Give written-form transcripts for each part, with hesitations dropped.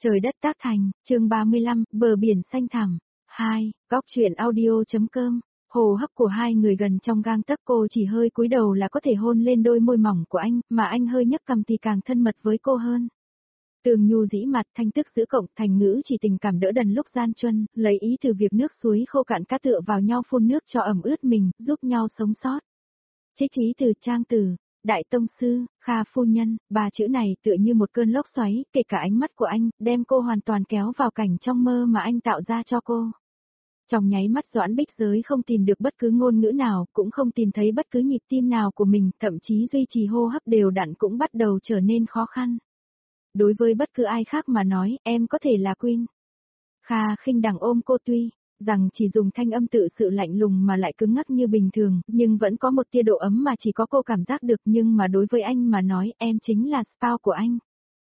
Trời đất tác thành, chương 35, bờ biển xanh thẳm. 2. Góc truyện audio.com. Hồ hấp của hai người gần trong gang tấc, cô chỉ hơi cúi đầu là có thể hôn lên đôi môi mỏng của anh, mà anh hơi nhấc cằm thì càng thân mật với cô hơn. Tường nhu dĩ mặt, thanh tức giữ cộng thành ngữ chỉ tình cảm đỡ đần lúc gian truân, lấy ý từ việc nước suối khô cạn cá tựa vào nhau phun nước cho ẩm ướt mình, giúp nhau sống sót. Trích ý từ trang từ. Đại tông sư, Kha phu nhân, ba chữ này tựa như một cơn lốc xoáy, kể cả ánh mắt của anh, đem cô hoàn toàn kéo vào cảnh trong mơ mà anh tạo ra cho cô. Trong nháy mắt Doãn Bích Giới không tìm được bất cứ ngôn ngữ nào, cũng không tìm thấy bất cứ nhịp tim nào của mình, thậm chí duy trì hô hấp đều đặn cũng bắt đầu trở nên khó khăn. Đối với bất cứ ai khác mà nói, em có thể là Queen. Kha khinh đằng ôm cô tuy rằng chỉ dùng thanh âm tự sự lạnh lùng mà lại cứng ngắc như bình thường, nhưng vẫn có một tia độ ấm mà chỉ có cô cảm giác được, nhưng mà đối với anh mà nói, em chính là spouse của anh.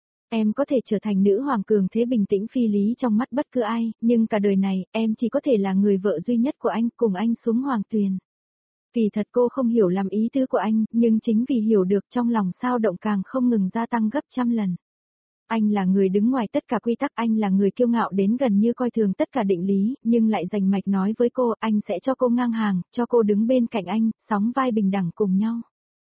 Em có thể trở thành nữ hoàng cường thế bình tĩnh phi lý trong mắt bất cứ ai, nhưng cả đời này, em chỉ có thể là người vợ duy nhất của anh, cùng anh xuống hoàng tuyền. Kỳ thật cô không hiểu lắm ý tứ của anh, nhưng chính vì hiểu được trong lòng sao động càng không ngừng gia tăng gấp trăm lần. Anh là người đứng ngoài tất cả quy tắc, anh là người kiêu ngạo đến gần như coi thường tất cả định lý, nhưng lại rành mạch nói với cô, anh sẽ cho cô ngang hàng, cho cô đứng bên cạnh anh, sóng vai bình đẳng cùng nhau.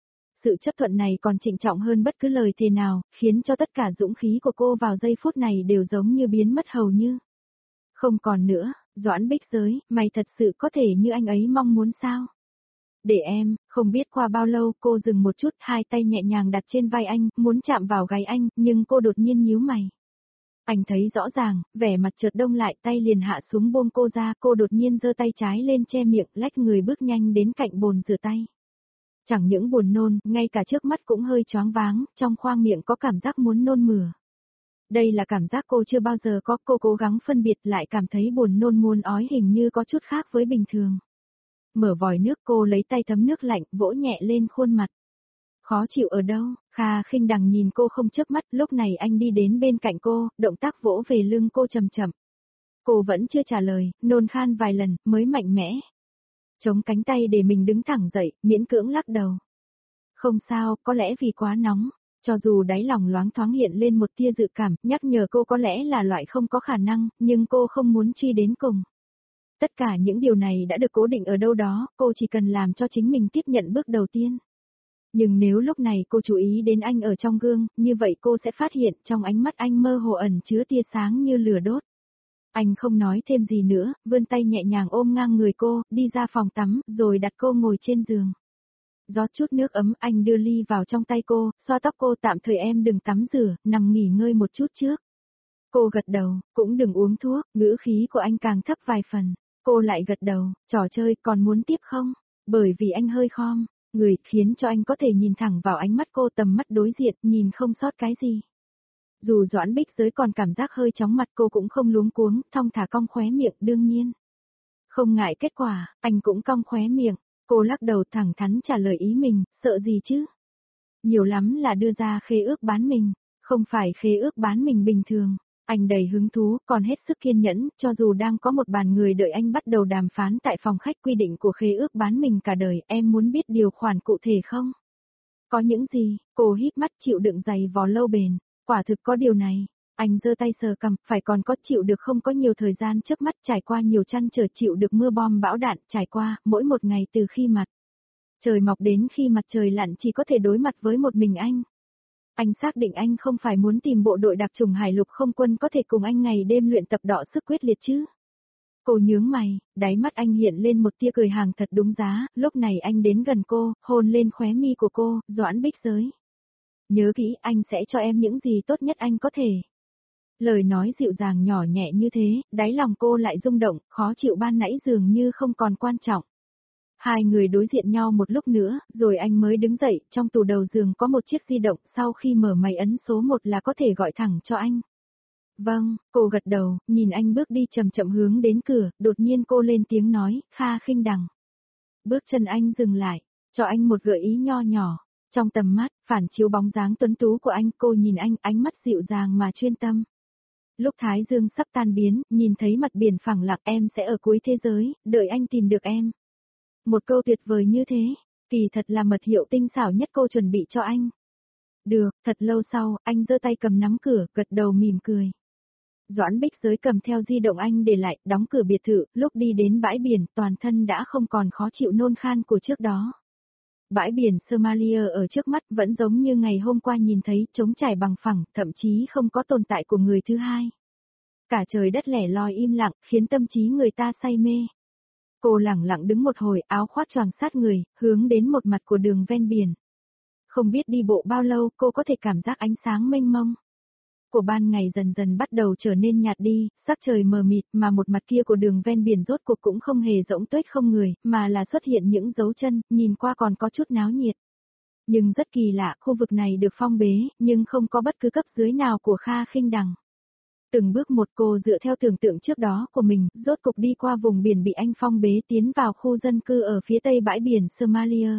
Sự chấp thuận này còn trịnh trọng hơn bất cứ lời thề nào, khiến cho tất cả dũng khí của cô vào giây phút này đều giống như biến mất hầu như. Không còn nữa, Doãn Bích Giới, mày thật sự có thể như anh ấy mong muốn sao? Để em, không biết qua bao lâu, cô dừng một chút, hai tay nhẹ nhàng đặt trên vai anh, muốn chạm vào gáy anh, nhưng cô đột nhiên nhíu mày. Anh thấy rõ ràng, vẻ mặt chợt đông lại, tay liền hạ xuống buông cô ra, cô đột nhiên giơ tay trái lên che miệng, lách người bước nhanh đến cạnh bồn rửa tay. Chẳng những buồn nôn, ngay cả trước mắt cũng hơi choáng váng, trong khoang miệng có cảm giác muốn nôn mửa. Đây là cảm giác cô chưa bao giờ có, cô cố gắng phân biệt lại cảm thấy buồn nôn muốn ói hình như có chút khác với bình thường. Mở vòi nước, cô lấy tay thấm nước lạnh, vỗ nhẹ lên khuôn mặt. Khó chịu ở đâu? Kha khinh đằng nhìn cô không chớp mắt, lúc này anh đi đến bên cạnh cô, động tác vỗ về lưng cô chậm chậm. Cô vẫn chưa trả lời, nôn khan vài lần, mới mạnh mẽ. Chống cánh tay để mình đứng thẳng dậy, miễn cưỡng lắc đầu. Không sao, có lẽ vì quá nóng. Cho dù đáy lòng loáng thoáng hiện lên một tia dự cảm, nhắc nhở cô có lẽ là loại không có khả năng, nhưng cô không muốn truy đến cùng. Tất cả những điều này đã được cố định ở đâu đó, cô chỉ cần làm cho chính mình tiếp nhận bước đầu tiên. Nhưng nếu lúc này cô chú ý đến anh ở trong gương, như vậy cô sẽ phát hiện trong ánh mắt anh mơ hồ ẩn chứa tia sáng như lửa đốt. Anh không nói thêm gì nữa, vươn tay nhẹ nhàng ôm ngang người cô, đi ra phòng tắm, rồi đặt cô ngồi trên giường. Rót chút nước ấm, anh đưa ly vào trong tay cô, xoa tóc cô, tạm thời em đừng tắm rửa, nằm nghỉ ngơi một chút trước. Cô gật đầu, cũng đừng uống thuốc, ngữ khí của anh càng thấp vài phần. Cô lại gật đầu, trò chơi còn muốn tiếp không? Bởi vì anh hơi khom, người khiến cho anh có thể nhìn thẳng vào ánh mắt cô, tầm mắt đối diện, nhìn không sót cái gì. Dù Doãn Bích Giới còn cảm giác hơi chóng mặt, cô cũng không luống cuống, thong thả cong khóe miệng, đương nhiên. Không ngại kết quả, anh cũng cong khóe miệng, cô lắc đầu thẳng thắn trả lời ý mình, sợ gì chứ? Nhiều lắm là đưa ra khế ước bán mình, không phải khế ước bán mình bình thường. Anh đầy hứng thú, còn hết sức kiên nhẫn, cho dù đang có một bàn người đợi anh bắt đầu đàm phán tại phòng khách. Quy định của khế ước bán mình cả đời, em muốn biết điều khoản cụ thể không? Có những gì? Cô híp mắt, chịu đựng dày vò lâu bền, quả thực có điều này. Anh giơ tay sờ cằm, phải còn có chịu được không, có nhiều thời gian chớp mắt, trải qua nhiều trăn trở, chịu được mưa bom bão đạn, trải qua mỗi một ngày từ khi mặt trời mọc đến khi mặt trời lặn chỉ có thể đối mặt với một mình anh. Anh xác định anh không phải muốn tìm bộ đội đặc chủng hải lục không quân có thể cùng anh ngày đêm luyện tập đọ sức quyết liệt chứ. Cô nhướng mày, đáy mắt anh hiện lên một tia cười hàng thật đúng giá, lúc này anh đến gần cô, hôn lên khóe mi của cô, Doãn Bích Giới. Nhớ kỹ, anh sẽ cho em những gì tốt nhất anh có thể. Lời nói dịu dàng nhỏ nhẹ như thế, đáy lòng cô lại rung động, khó chịu ban nãy dường như không còn quan trọng. Hai người đối diện nhau một lúc nữa, rồi anh mới đứng dậy, trong tủ đầu giường có một chiếc di động, sau khi mở máy ấn số 1 là có thể gọi thẳng cho anh. Vâng, cô gật đầu, nhìn anh bước đi chậm chậm hướng đến cửa, đột nhiên cô lên tiếng nói, Kha khinh đằng. Bước chân anh dừng lại, cho anh một gợi ý nho nhỏ. Trong tầm mắt, phản chiếu bóng dáng tuấn tú của anh, cô nhìn anh, ánh mắt dịu dàng mà chuyên tâm. Lúc thái dương sắp tan biến, nhìn thấy mặt biển phẳng lặng, em sẽ ở cuối thế giới, đợi anh tìm được em. Một câu tuyệt vời như thế, kỳ thật là mật hiệu tinh xảo nhất cô chuẩn bị cho anh. Được, thật lâu sau, anh giơ tay cầm nắm cửa, gật đầu mỉm cười. Doãn Bích Giới cầm theo di động anh để lại, đóng cửa biệt thự, lúc đi đến bãi biển, toàn thân đã không còn khó chịu nôn khan của trước đó. Bãi biển Somalia ở trước mắt vẫn giống như ngày hôm qua nhìn thấy, trống trải bằng phẳng, thậm chí không có tồn tại của người thứ hai. Cả trời đất lẻ loi im lặng, khiến tâm trí người ta say mê. Cô lẳng lặng đứng một hồi, áo khoác choàng sát người, hướng đến một mặt của đường ven biển. Không biết đi bộ bao lâu, cô có thể cảm giác ánh sáng mênh mông của ban ngày dần dần bắt đầu trở nên nhạt đi, sắc trời mờ mịt, mà một mặt kia của đường ven biển rốt cuộc cũng không hề rỗng tuếch không người, mà là xuất hiện những dấu chân, nhìn qua còn có chút náo nhiệt. Nhưng rất kỳ lạ, khu vực này được phong bế, nhưng không có bất cứ cấp dưới nào của Kha Khinh Đằng. Từng bước một cô dựa theo tưởng tượng trước đó của mình, rốt cục đi qua vùng biển bị anh phong bế tiến vào khu dân cư ở phía tây bãi biển Somalia.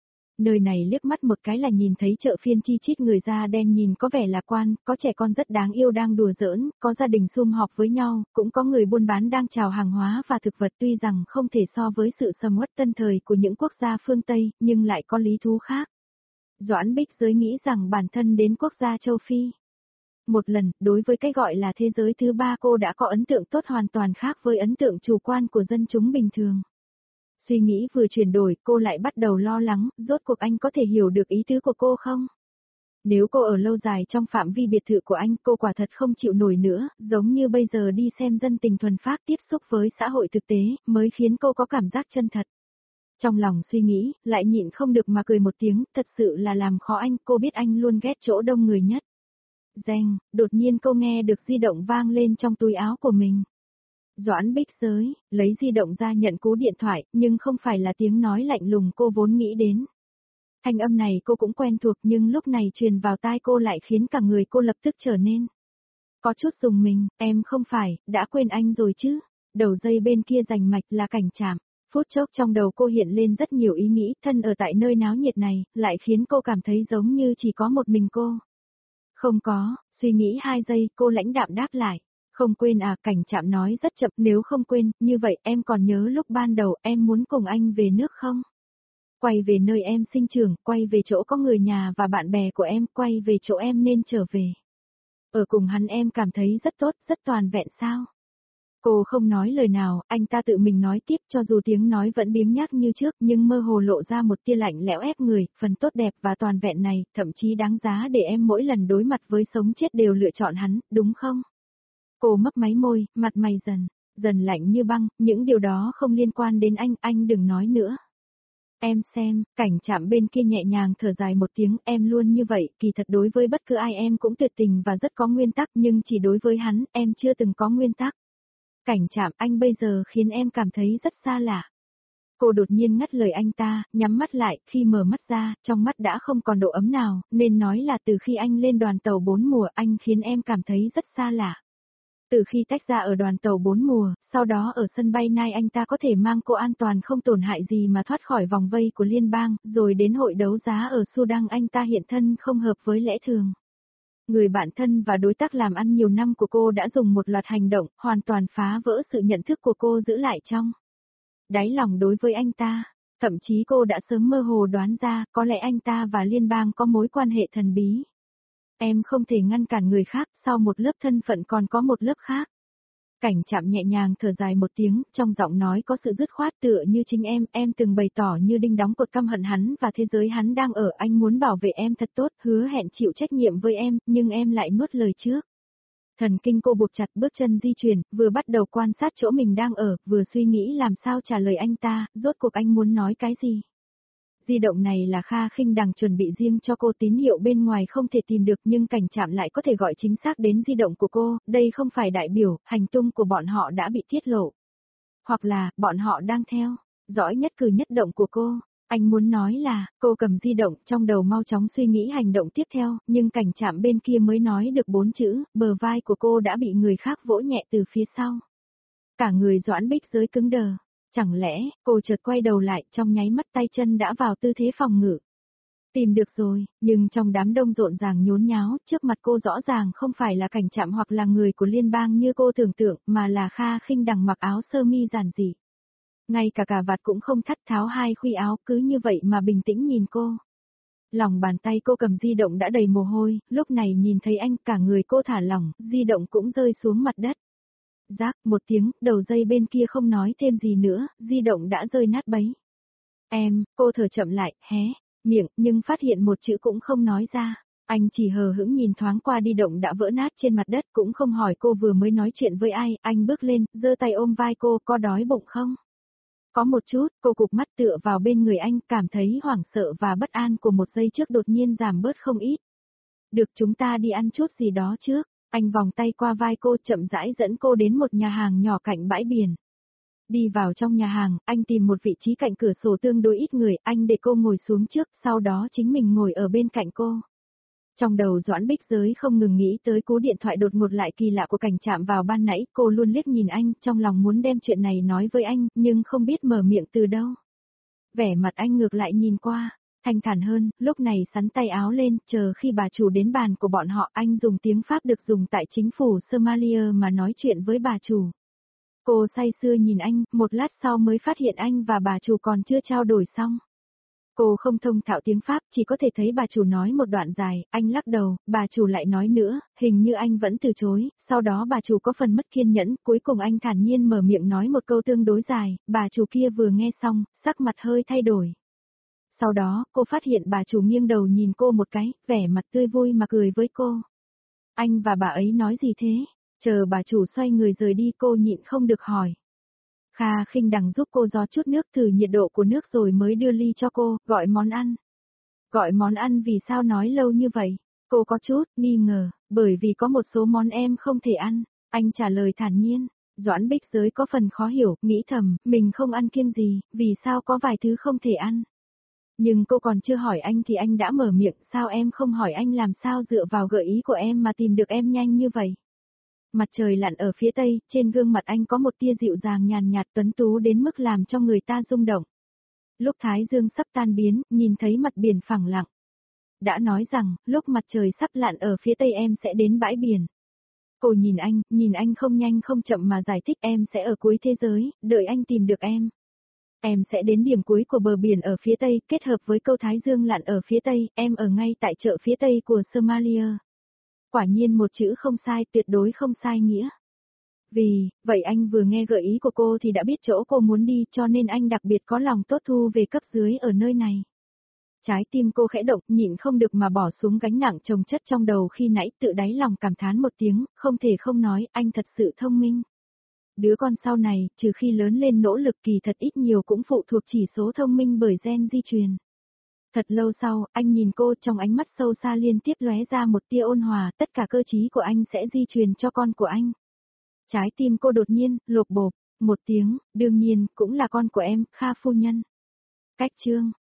Nơi này liếc mắt một cái là nhìn thấy chợ phiên chi chít người da đen nhìn có vẻ lạc quan, có trẻ con rất đáng yêu đang đùa giỡn, có gia đình sum họp với nhau, cũng có người buôn bán đang chào hàng hóa và thực vật tuy rằng không thể so với sự sầm uất tân thời của những quốc gia phương Tây, nhưng lại có lý thú khác. Doãn Bích Giới nghĩ rằng bản thân đến quốc gia châu Phi. Một lần, đối với cái gọi là thế giới thứ ba cô đã có ấn tượng tốt hoàn toàn khác với ấn tượng chủ quan của dân chúng bình thường. Suy nghĩ vừa chuyển đổi, cô lại bắt đầu lo lắng, rốt cuộc anh có thể hiểu được ý tứ của cô không? Nếu cô ở lâu dài trong phạm vi biệt thự của anh, cô quả thật không chịu nổi nữa, giống như bây giờ đi xem dân tình thuần phác tiếp xúc với xã hội thực tế, mới khiến cô có cảm giác chân thật. Trong lòng suy nghĩ, lại nhịn không được mà cười một tiếng, thật sự là làm khó anh, cô biết anh luôn ghét chỗ đông người nhất. Reng, đột nhiên cô nghe được di động vang lên trong túi áo của mình. Doãn Bích Giới, lấy di động ra nhận cú điện thoại, nhưng không phải là tiếng nói lạnh lùng cô vốn nghĩ đến. Thanh âm này cô cũng quen thuộc nhưng lúc này truyền vào tai cô lại khiến cả người cô lập tức trở nên. Có chút rùng mình, em không phải, đã quên anh rồi chứ. Đầu dây bên kia rành mạch là Cảnh Trạm. Phút chốc trong đầu cô hiện lên rất nhiều ý nghĩ, thân ở tại nơi náo nhiệt này, lại khiến cô cảm thấy giống như chỉ có một mình cô. Không có, suy nghĩ 2 giây, cô lãnh đạm đáp lại. Không quên à, Cảnh Trạm nói rất chậm, nếu không quên, như vậy em còn nhớ lúc ban đầu em muốn cùng anh về nước không? Quay về nơi em sinh trưởng, quay về chỗ có người nhà và bạn bè của em, quay về chỗ em nên trở về. Ở cùng hắn em cảm thấy rất tốt, rất toàn vẹn sao? Cô không nói lời nào, anh ta tự mình nói tiếp cho dù tiếng nói vẫn biếng nhác như trước nhưng mơ hồ lộ ra một tia lạnh lẽo ép người, phần tốt đẹp và toàn vẹn này, thậm chí đáng giá để em mỗi lần đối mặt với sống chết đều lựa chọn hắn, đúng không? Cô mấp máy môi, mặt mày dần lạnh như băng, những điều đó không liên quan đến anh đừng nói nữa. Em xem, Cảnh Trạm bên kia nhẹ nhàng thở dài một tiếng, em luôn như vậy, kỳ thật đối với bất cứ ai em cũng tuyệt tình và rất có nguyên tắc nhưng chỉ đối với hắn, em chưa từng có nguyên tắc. Cảnh Trạm, anh bây giờ khiến em cảm thấy rất xa lạ. Cô đột nhiên ngắt lời anh ta, nhắm mắt lại, khi mở mắt ra, trong mắt đã không còn độ ấm nào, nên nói là từ khi anh lên đoàn tàu 4 mùa, anh khiến em cảm thấy rất xa lạ. Từ khi tách ra ở đoàn tàu 4 mùa, sau đó ở sân bay Nai anh ta có thể mang cô an toàn không tổn hại gì mà thoát khỏi vòng vây của liên bang, rồi đến hội đấu giá ở Sudan anh ta hiện thân không hợp với lẽ thường. Người bạn thân và đối tác làm ăn nhiều năm của cô đã dùng một loạt hành động, hoàn toàn phá vỡ sự nhận thức của cô giữ lại trong đáy lòng đối với anh ta. Thậm chí cô đã sớm mơ hồ đoán ra, có lẽ anh ta và liên bang có mối quan hệ thần bí. Em không thể ngăn cản người khác, sau một lớp thân phận còn có một lớp khác. Cảnh Trạm nhẹ nhàng thở dài một tiếng, trong giọng nói có sự dứt khoát tựa như chính em từng bày tỏ như đinh đóng cột căm hận hắn và thế giới hắn đang ở, anh muốn bảo vệ em thật tốt, hứa hẹn chịu trách nhiệm với em, nhưng em lại nuốt lời trước. Thần kinh cô buộc chặt bước chân di chuyển, vừa bắt đầu quan sát chỗ mình đang ở, vừa suy nghĩ làm sao trả lời anh ta, rốt cuộc anh muốn nói cái gì. Di động này là Kha Khinh Đằng chuẩn bị riêng cho cô, tín hiệu bên ngoài không thể tìm được nhưng Cảnh Trạm lại có thể gọi chính xác đến di động của cô, đây không phải đại biểu, hành tung của bọn họ đã bị tiết lộ. Hoặc là, bọn họ đang theo, dõi nhất cử nhất động của cô. Anh muốn nói là, cô cầm di động trong đầu mau chóng suy nghĩ hành động tiếp theo, nhưng Cảnh Trạm bên kia mới nói được 4 chữ, bờ vai của cô đã bị người khác vỗ nhẹ từ phía sau. Cả người Doãn Bích Giới cứng đờ. Chẳng lẽ, cô chợt quay đầu lại, trong nháy mắt tay chân đã vào tư thế phòng ngự. Tìm được rồi, nhưng trong đám đông rộn ràng nhốn nháo, trước mặt cô rõ ràng không phải là Cảnh Trạm hoặc là người của liên bang như cô tưởng tượng, mà là Kha Khinh Đằng mặc áo sơ mi giản dị. Ngay cả cà vạt cũng không thắt, tháo 2 khuy áo, cứ như vậy mà bình tĩnh nhìn cô. Lòng bàn tay cô cầm di động đã đầy mồ hôi, lúc này nhìn thấy anh cả người cô thả lỏng, di động cũng rơi xuống mặt đất. Rác một tiếng, đầu dây bên kia không nói thêm gì nữa, di động đã rơi nát bấy. Cô thở chậm lại, hé, miệng, nhưng phát hiện một chữ cũng không nói ra. Anh chỉ hờ hững nhìn thoáng qua di động đã vỡ nát trên mặt đất cũng không hỏi cô vừa mới nói chuyện với ai, anh bước lên, giơ tay ôm vai cô, có đói bụng không? Có một chút, cô cụp mắt tựa vào bên người anh, cảm thấy hoảng sợ và bất an của một giây trước đột nhiên giảm bớt không ít. Được, chúng ta đi ăn chút gì đó trước. Anh vòng tay qua vai cô chậm rãi dẫn cô đến một nhà hàng nhỏ cạnh bãi biển. Đi vào trong nhà hàng, anh tìm một vị trí cạnh cửa sổ tương đối ít người, anh để cô ngồi xuống trước, sau đó chính mình ngồi ở bên cạnh cô. Trong đầu Doãn Bích Giới không ngừng nghĩ tới cú điện thoại đột ngột lại kỳ lạ của cảnh chạm vào ban nãy, cô luôn liếc nhìn anh, trong lòng muốn đem chuyện này nói với anh, nhưng không biết mở miệng từ đâu. Vẻ mặt anh ngược lại nhìn qua, thanh thản hơn, lúc này sắn tay áo lên, chờ khi bà chủ đến bàn của bọn họ, anh dùng tiếng Pháp được dùng tại chính phủ Somalia mà nói chuyện với bà chủ. Cô say sưa nhìn anh, một lát sau mới phát hiện anh và bà chủ còn chưa trao đổi xong. Cô không thông thạo tiếng Pháp, chỉ có thể thấy bà chủ nói một đoạn dài, anh lắc đầu, bà chủ lại nói nữa, hình như anh vẫn từ chối, sau đó bà chủ có phần mất kiên nhẫn, cuối cùng anh thản nhiên mở miệng nói một câu tương đối dài, bà chủ kia vừa nghe xong, sắc mặt hơi thay đổi. Sau đó, cô phát hiện bà chủ nghiêng đầu nhìn cô một cái, vẻ mặt tươi vui mà cười với cô. Anh và bà ấy nói gì thế? Chờ bà chủ xoay người rời đi cô nhịn không được hỏi. Kha Khinh Đằng giúp cô gió chút nước thử nhiệt độ của nước rồi mới đưa ly cho cô, gọi món ăn. Gọi món ăn vì sao nói lâu như vậy? Cô có chút nghi ngờ, bởi vì có một số món em không thể ăn. Anh trả lời thản nhiên. Doãn Bích Giới có phần khó hiểu, nghĩ thầm, mình không ăn kiêng gì, vì sao có vài thứ không thể ăn. Nhưng cô còn chưa hỏi anh thì anh đã mở miệng, sao em không hỏi anh làm sao dựa vào gợi ý của em mà tìm được em nhanh như vậy. Mặt trời lặn ở phía tây, trên gương mặt anh có một tia dịu dàng nhàn nhạt tuấn tú đến mức làm cho người ta rung động. Lúc thái dương sắp tan biến, nhìn thấy mặt biển phẳng lặng. Đã nói rằng, lúc mặt trời sắp lặn ở phía tây em sẽ đến bãi biển. Cô nhìn anh không nhanh không chậm mà giải thích em sẽ ở cuối thế giới, đợi anh tìm được em. Em sẽ đến điểm cuối của bờ biển ở phía tây, kết hợp với câu thái dương lặn ở phía tây, em ở ngay tại chợ phía tây của Somalia. Quả nhiên một chữ không sai, tuyệt đối không sai nghĩa. Vì, vậy anh vừa nghe gợi ý của cô thì đã biết chỗ cô muốn đi cho nên anh đặc biệt có lòng tốt thu về cấp dưới ở nơi này. Trái tim cô khẽ động, nhịn không được mà bỏ xuống gánh nặng chồng chất trong đầu khi nãy tự đáy lòng cảm thán một tiếng, không thể không nói, anh thật sự thông minh. Đứa con sau này, trừ khi lớn lên nỗ lực kỳ thật ít nhiều cũng phụ thuộc chỉ số thông minh bởi gen di truyền. Thật lâu sau, anh nhìn cô trong ánh mắt sâu xa liên tiếp lóe ra một tia ôn hòa, tất cả cơ trí của anh sẽ di truyền cho con của anh. Trái tim cô đột nhiên, lột bộp, một tiếng, đương nhiên, cũng là con của em, Kha phu nhân. Cách chương